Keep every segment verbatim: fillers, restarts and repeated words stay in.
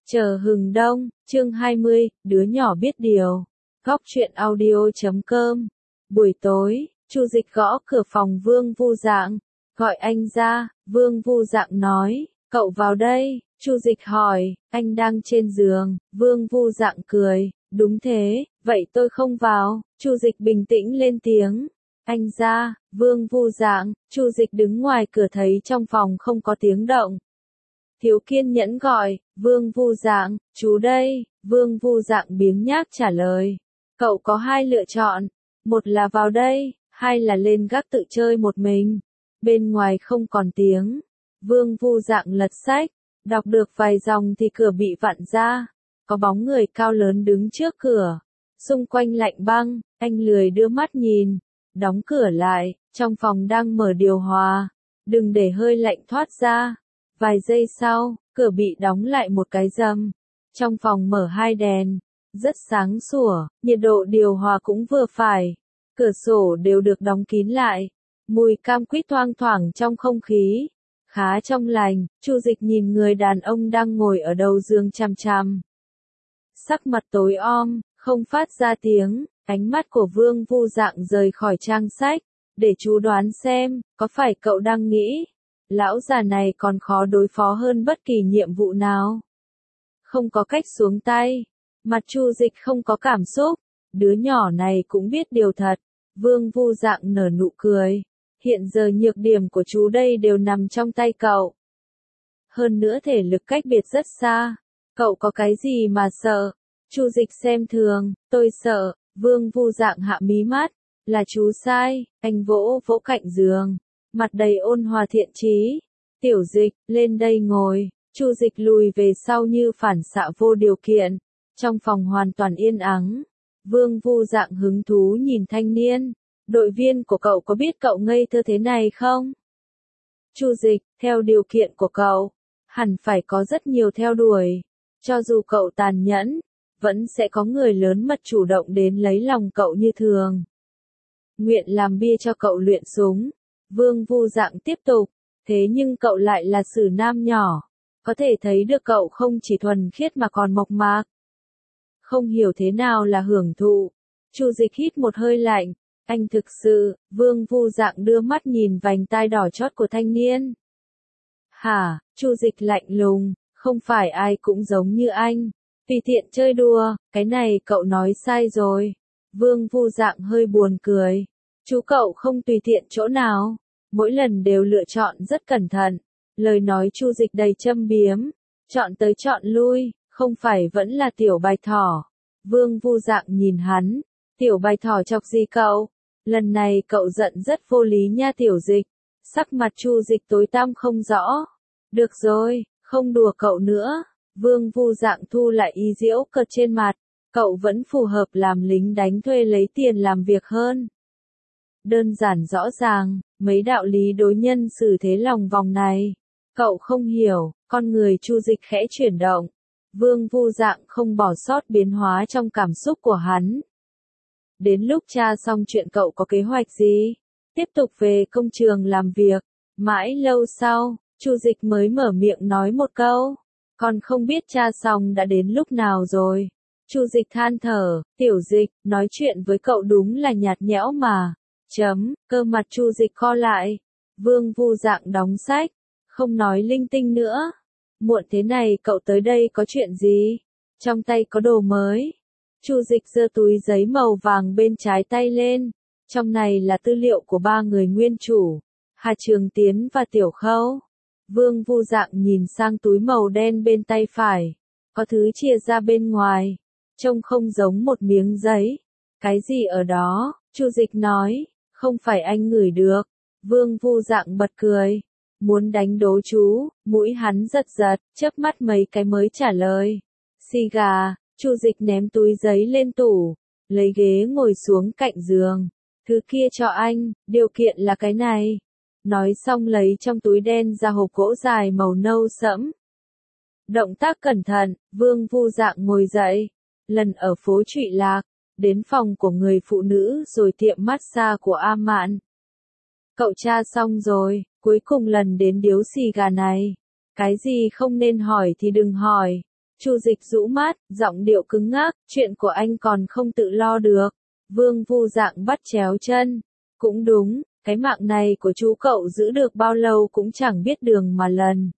Chờ hừng đông, chương hai mươi, đứa nhỏ biết điều. Góc truyện audio chấm com. Buổi tối, Chu Dịch gõ cửa phòng Vương Vu Dạng, gọi anh ra. Vương Vu Dạng nói, cậu vào đây. Chu Dịch hỏi, anh đang trên giường. Vương Vu Dạng cười, đúng thế, vậy tôi không vào. Chu Dịch bình tĩnh lên tiếng, anh ra. Vương Vu Dạng. Chu Dịch đứng ngoài cửa thấy trong phòng không có tiếng động. Thiếu kiên nhẫn gọi, Vương Vu Dạng, chú đây. Vương Vu Dạng biếng nhác trả lời, cậu có hai lựa chọn, một là vào đây, hai là lên gác tự chơi một mình. Bên ngoài không còn tiếng. Vương Vu Dạng lật sách, đọc được vài dòng thì cửa bị vặn ra. Có bóng người cao lớn đứng trước cửa. Xung quanh lạnh băng, anh lười đưa mắt nhìn. Đóng cửa lại, trong phòng đang mở điều hòa. Đừng để hơi lạnh thoát ra. Vài giây sau, cửa bị đóng lại một cái rầm. Trong phòng mở hai đèn, rất sáng sủa, nhiệt độ điều hòa cũng vừa phải. Cửa sổ đều được đóng kín lại. Mùi cam quýt thoang thoảng trong không khí. Khá trong lành. Chu Dịch nhìn người đàn ông đang ngồi ở đầu giường chằm chằm. Sắc mặt tối om, không phát ra tiếng. Ánh mắt của Vương Vu Dạng rời khỏi trang sách. Để chú đoán xem, có phải cậu đang nghĩ lão già này còn khó đối phó hơn bất kỳ nhiệm vụ nào? Không có cách xuống tay. Mặt Chu Dịch không có cảm xúc. Đứa nhỏ này cũng biết điều thật. Vương Vu Dạng nở nụ cười. Hiện giờ nhược điểm của chú đây đều nằm trong tay cậu. Hơn nữa thể lực cách biệt rất xa. Cậu có cái gì mà sợ? Chu Dịch xem thường, tôi sợ. Vương Vu Dạng hạ mí mắt. Là chú sai. Anh vỗ vỗ cạnh giường. Mặt đầy ôn hòa thiện chí. Tiểu Dịch, lên đây ngồi. Chu Dịch lùi về sau như phản xạ vô điều kiện. Trong phòng hoàn toàn yên ắng. Vương Vu Dạng hứng thú nhìn thanh niên. Đội viên của cậu có biết cậu ngây thơ thế này không? Chu Dịch, theo điều kiện của cậu, hẳn phải có rất nhiều theo đuổi. Cho dù cậu tàn nhẫn, vẫn sẽ có người lớn mật chủ động đến lấy lòng cậu như thường. Nguyện làm bia cho cậu luyện súng. Vương Vu Dạng tiếp tục, thế nhưng cậu lại là sử nam nhỏ. Có thể thấy được cậu không chỉ thuần khiết mà còn mộc mạc. Không hiểu thế nào là hưởng thụ. Chu Dịch hít một hơi lạnh. Anh thực sự. Vương Vu Dạng đưa mắt nhìn vành tai đỏ chót của thanh niên. Hả? Chu Dịch lạnh lùng, không phải ai cũng giống như anh. Tùy tiện chơi đùa, cái này cậu nói sai rồi. Vương Vu Dạng hơi buồn cười. Chú cậu không tùy tiện chỗ nào. Mỗi lần đều lựa chọn rất cẩn thận. Lời nói Chu Dịch đầy châm biếm. Chọn tới chọn lui, không phải vẫn là tiểu bạch thỏ. Vương Vu Dạng nhìn hắn. Tiểu bạch thỏ chọc gì cậu? Lần này cậu giận rất vô lý nha Tiểu Dịch. Sắc mặt Chu Dịch tối tăm không rõ. Được rồi, không đùa cậu nữa. Vương Vu Dạng thu lại ý giễu cợt trên mặt. Cậu vẫn phù hợp làm lính đánh thuê lấy tiền làm việc hơn. Đơn giản rõ ràng, mấy đạo lý đối nhân xử thế lòng vòng này. Cậu không hiểu. Con người Chu Dịch khẽ chuyển động. Vương Vu Dạng không bỏ sót biến hóa trong cảm xúc của hắn. Đến lúc tra xong chuyện cậu có kế hoạch gì? Tiếp tục về công trường làm việc. Mãi lâu sau, Chu Dịch mới mở miệng nói một câu. Còn không biết tra xong đã đến lúc nào rồi. Chu Dịch than thở, Tiểu Dịch, nói chuyện với cậu đúng là nhạt nhẽo mà. Chấm, cơ mặt Chu Dịch co lại. Vương Vu Dạng đóng sách. Không nói linh tinh nữa. Muộn thế này cậu tới đây có chuyện gì? Trong tay có đồ mới. Chu Dịch giơ túi giấy màu vàng bên trái tay lên. Trong này là tư liệu của ba người nguyên chủ. Hà Trường Tiến và Tiểu Khâu. Vương Vu Dạng nhìn sang túi màu đen bên tay phải. Có thứ chia ra bên ngoài. Trông không giống một miếng giấy. Cái gì ở đó? Chu Dịch nói. Không phải anh ngửi được. Vương Vu Dạng bật cười. Muốn đánh đố chú. Mũi hắn giật giật, chớp mắt mấy cái mới trả lời. Xì gà. Chu Dịch ném túi giấy lên tủ. Lấy ghế ngồi xuống cạnh giường. Thứ kia cho anh, điều kiện là cái này. Nói xong lấy trong túi đen ra hộp gỗ dài màu nâu sẫm. Động tác cẩn thận, Vương Vu Dạng ngồi dậy. Lần ở phố Trụy Lạc, đến phòng của người phụ nữ rồi tiệm massage của A Mạn. Cậu tra xong rồi, cuối cùng lần đến điếu xì gà này. Cái gì không nên hỏi thì đừng hỏi. Chu Dịch rũ mắt, giọng điệu cứng ngắc, chuyện của anh còn không tự lo được. Vương Vu Dạng bắt chéo chân. Cũng đúng, cái mạng này của chú cậu giữ được bao lâu cũng chẳng biết đường mà lần.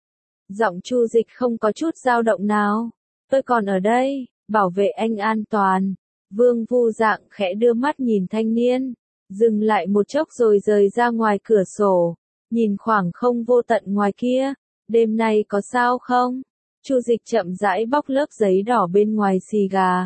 Giọng Chu Dịch không có chút dao động nào. Tôi còn ở đây, bảo vệ anh an toàn. Vương Vu Dạng khẽ đưa mắt nhìn thanh niên, dừng lại một chốc rồi rời ra ngoài cửa sổ, nhìn khoảng không vô tận ngoài kia. Đêm nay có sao không? Chu Dịch chậm rãi bóc lớp giấy đỏ bên ngoài xì gà.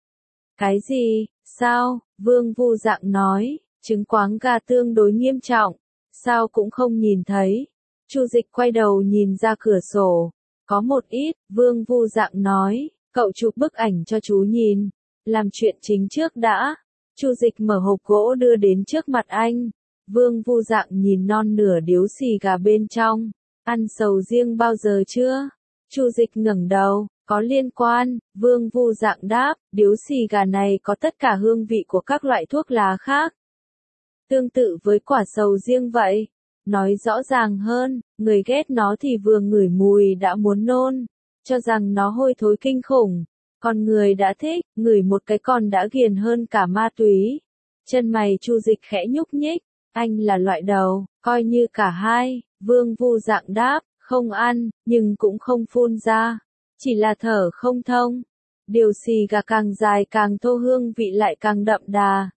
Cái gì? Sao? Vương Vu Dạng nói, chứng khoáng gà tương đối nghiêm trọng. Sao cũng không nhìn thấy. Chu Dịch quay đầu nhìn ra cửa sổ. Có một ít, Vương Vu Dạng nói, cậu chụp bức ảnh cho chú nhìn. Làm chuyện chính trước đã. Chu Dịch mở hộp gỗ đưa đến trước mặt anh. Vương Vu Dạng nhìn non nửa điếu xì gà bên trong. Ăn sầu riêng bao giờ chưa? Chu Dịch ngẩng đầu, có liên quan. Vương Vu Dạng đáp, điếu xì gà này có tất cả hương vị của các loại thuốc lá khác. Tương tự với quả sầu riêng vậy. Nói rõ ràng hơn, người ghét nó thì vừa ngửi mùi đã muốn nôn, cho rằng nó hôi thối kinh khủng. Còn người đã thích, ngửi một cái còn đã ghiền hơn cả ma túy. Chân mày Chu Dịch khẽ nhúc nhích, anh là loại đầu, coi như cả hai. Vương Vu Dạng đáp, không ăn, nhưng cũng không phun ra, chỉ là thở không thông. Điều xì gà càng dài càng thô, hương vị lại càng đậm đà.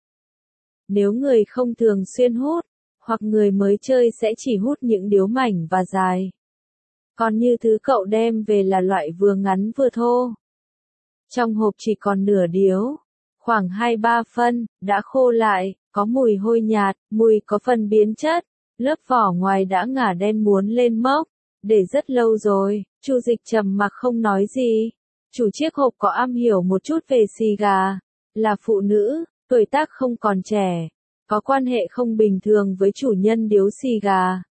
Nếu người không thường xuyên hút, hoặc người mới chơi sẽ chỉ hút những điếu mảnh và dài. Còn như thứ cậu đem về là loại vừa ngắn vừa thô. Trong hộp chỉ còn nửa điếu, khoảng hai ba phân, đã khô lại, có mùi hôi nhạt, mùi có phần biến chất, lớp vỏ ngoài đã ngả đen muốn lên mốc, để rất lâu rồi. Chu Dịch trầm mặc không nói gì. Chủ chiếc hộp có am hiểu một chút về xì gà, là phụ nữ, tuổi tác không còn trẻ, có quan hệ không bình thường với chủ nhân điếu xì gà.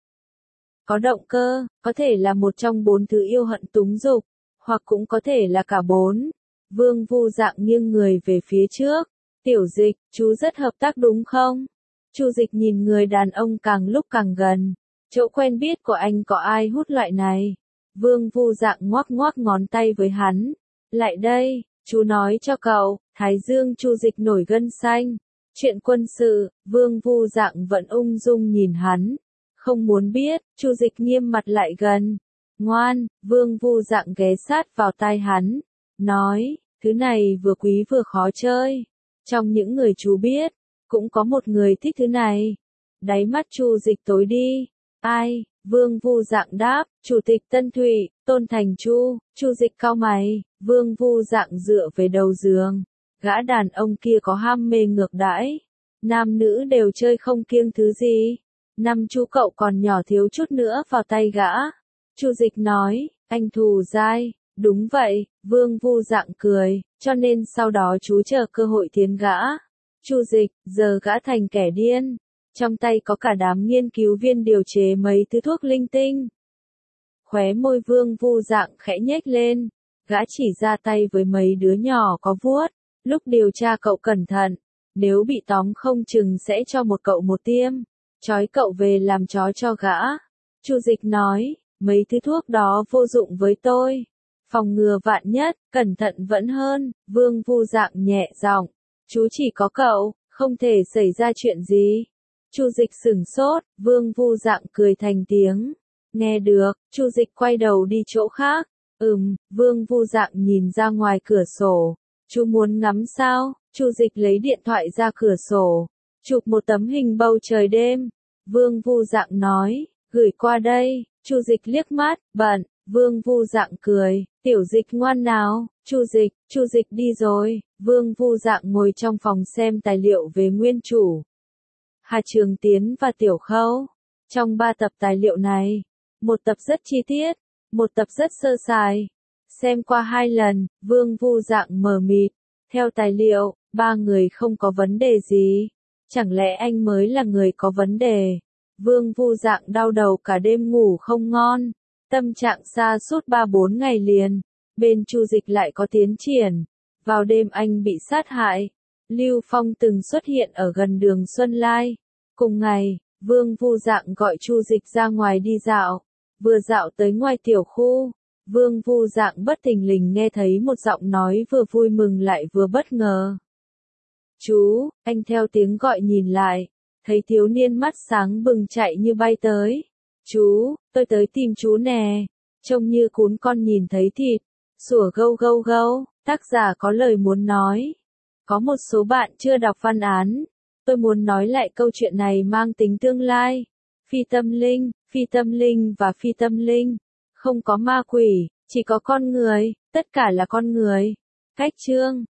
Có động cơ, có thể là một trong bốn thứ yêu hận túng dục, hoặc cũng có thể là cả bốn. Vương Vu Dạng nghiêng người về phía trước. Tiểu Dịch, chú rất hợp tác đúng không? Chu Dịch nhìn người đàn ông càng lúc càng gần. Chỗ quen biết của anh có ai hút loại này? Vương Vu Dạng ngoắc ngoắc ngón tay với hắn. Lại đây, chú nói cho cậu. Thái dương Chu Dịch nổi gân xanh. Chuyện quân sự, Vương Vu Dạng vẫn ung dung nhìn hắn. Không muốn biết. Chu Dịch nghiêm mặt lại gần. Ngoan. Vương Vu Dạng ghé sát vào tai hắn. Nói, thứ này vừa quý vừa khó chơi. Trong những người chú biết, cũng có một người thích thứ này. Đáy mắt Chu Dịch tối đi. Ai? Vương Vu Dạng đáp, Chủ tịch Tân Thụy, Tôn Thành Chu. Chu Dịch cau mày. Vương Vu Dạng dựa về đầu giường. Gã đàn ông kia có ham mê ngược đãi. Nam nữ đều chơi không kiêng thứ gì. Năm chú cậu còn nhỏ thiếu chút nữa vào tay gã. Chu Dịch nói, anh thù dai. Đúng vậy, Vương Vu Dạng cười, cho nên sau đó chú chờ cơ hội tiến gã. Chu Dịch, giờ gã thành kẻ điên. Trong tay có cả đám nghiên cứu viên điều chế mấy thứ thuốc linh tinh. Khóe môi Vương Vu Dạng khẽ nhếch lên. Gã chỉ ra tay với mấy đứa nhỏ có vuốt. Lúc điều tra cậu cẩn thận. Nếu bị tóm không chừng sẽ cho một cậu một tiêm. Trói cậu về làm chó cho gã. Chu Dịch nói, mấy thứ thuốc đó vô dụng với tôi. Phòng ngừa vạn nhất, cẩn thận vẫn hơn. Vương Vu Dạng nhẹ giọng, chú chỉ có cậu, không thể xảy ra chuyện gì. Chu Dịch sửng sốt, Vương Vu Dạng cười thành tiếng. Nghe được, Chu Dịch quay đầu đi chỗ khác. Ừm, Vương Vu Dạng nhìn ra ngoài cửa sổ. Chú muốn ngắm sao? Chu Dịch lấy điện thoại ra cửa sổ, chụp một tấm hình bầu trời đêm. Vương Vu Dạng nói, gửi qua đây. Chu Dịch liếc mắt, bận. Vương Vu Dạng cười, Tiểu Dịch ngoan nào. Chu Dịch, Chu Dịch đi rồi. Vương Vu Dạng ngồi trong phòng xem tài liệu về nguyên chủ Hà Trường Tiến và Tiểu Khâu. Trong ba tập tài liệu này, một tập rất chi tiết, một tập rất sơ sài. Xem qua hai lần, Vương Vu Dạng mờ mịt. Theo tài liệu, ba người không có vấn đề gì. Chẳng lẽ anh mới là người có vấn đề? Vương Vu Dạng đau đầu cả đêm ngủ không ngon. Tâm trạng sa sút ba bốn ngày liền. Bên Chu Dịch lại có tiến triển. Vào đêm anh bị sát hại. Lưu Phong từng xuất hiện ở gần đường Xuân Lai. Cùng ngày, Vương Vu Dạng gọi Chu Dịch ra ngoài đi dạo. Vừa dạo tới ngoài tiểu khu, Vương Vu Dạng bất thình lình nghe thấy một giọng nói vừa vui mừng lại vừa bất ngờ. Chú, anh theo tiếng gọi nhìn lại, thấy thiếu niên mắt sáng bừng chạy như bay tới. Chú, tôi tới tìm chú nè, trông như cún con nhìn thấy thịt, sủa gâu gâu gâu, tác giả có lời muốn nói. Có một số bạn chưa đọc văn án, tôi muốn nói lại câu chuyện này mang tính tương lai. Phi tâm linh, phi tâm linh và phi tâm linh, không có ma quỷ, chỉ có con người, tất cả là con người. Cách chương